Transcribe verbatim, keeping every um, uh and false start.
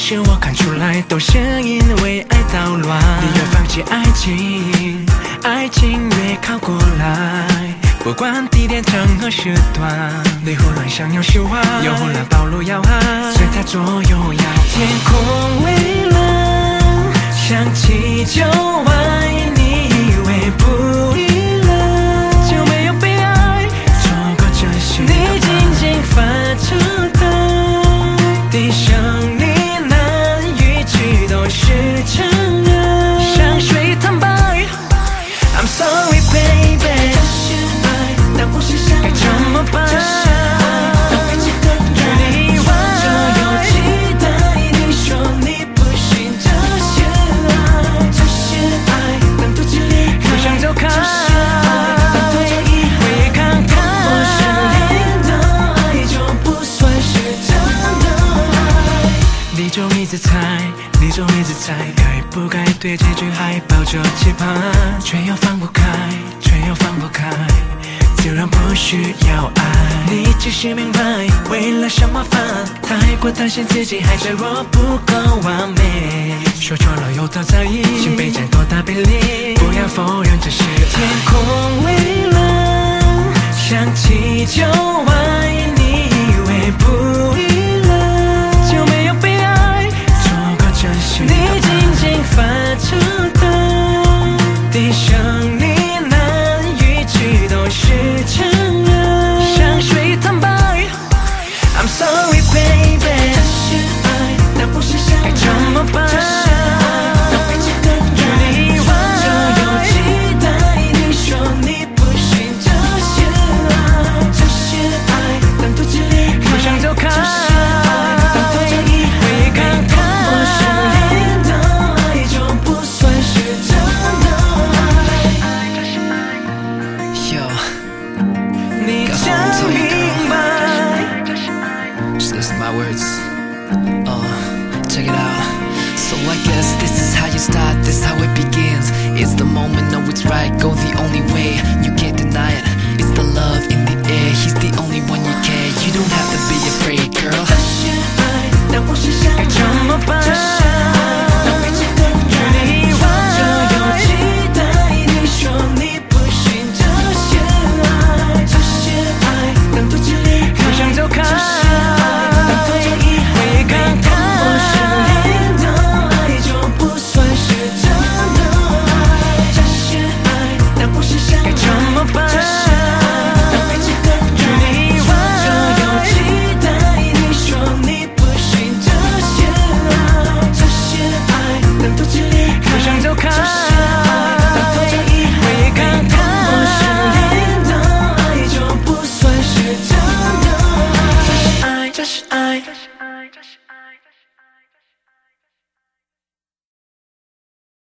是我看出来，都是因为爱捣乱。你越放弃爱情，爱情越靠过来。不管地点、场合、时段，你忽然想要释怀，又忽然暴露要害，随它左右摇摆。天空微冷，想起旧爱，你以为不依了就没有被爱，错过这些你紧紧发着呆，低声呢喃，语气都是承认，向谁坦白 I'm sorry baby， 这是爱，但不是相爱，该怎么办？这是爱，但不值得你意外，就有期待，你说你不信这些爱，这是爱，但不值得不想走开，这是爱，但不值意会看看，我失恋的爱就不算是真的爱，你就一直猜，你就一直猜，该不该对结局还抱着期盼，却又放不开，却又放不开，自然不需要爱。你只是明白为了什么烦，太过担心自己还脆弱不够完美，说错了又多在意，心被占多大比例，不要否认这是天空微冷，想起旧爱，你以为不依了就没有被爱，错过这些你紧紧发着呆，低声呢喃，语气都是承认，向谁坦白 I'm sorry baby， 这是爱，但不是相爱，该怎么办？这是爱，但不值得你意外，就有期待，你说你不信这些爱，这是爱，但不值得不想走开，这是爱，但不值意会看看，我失恋的爱就不算是真的爱，这是爱 Yo, 你 got 将 something to tell you, 明白。 Just listen to my words. Uh, check it out. So I guess this is how you start, this is how it begins. It's the moment, no it's right, go the only way. You can't deny it, it's the love in the air. He's the only one you care, you don't have to be afraid, girl.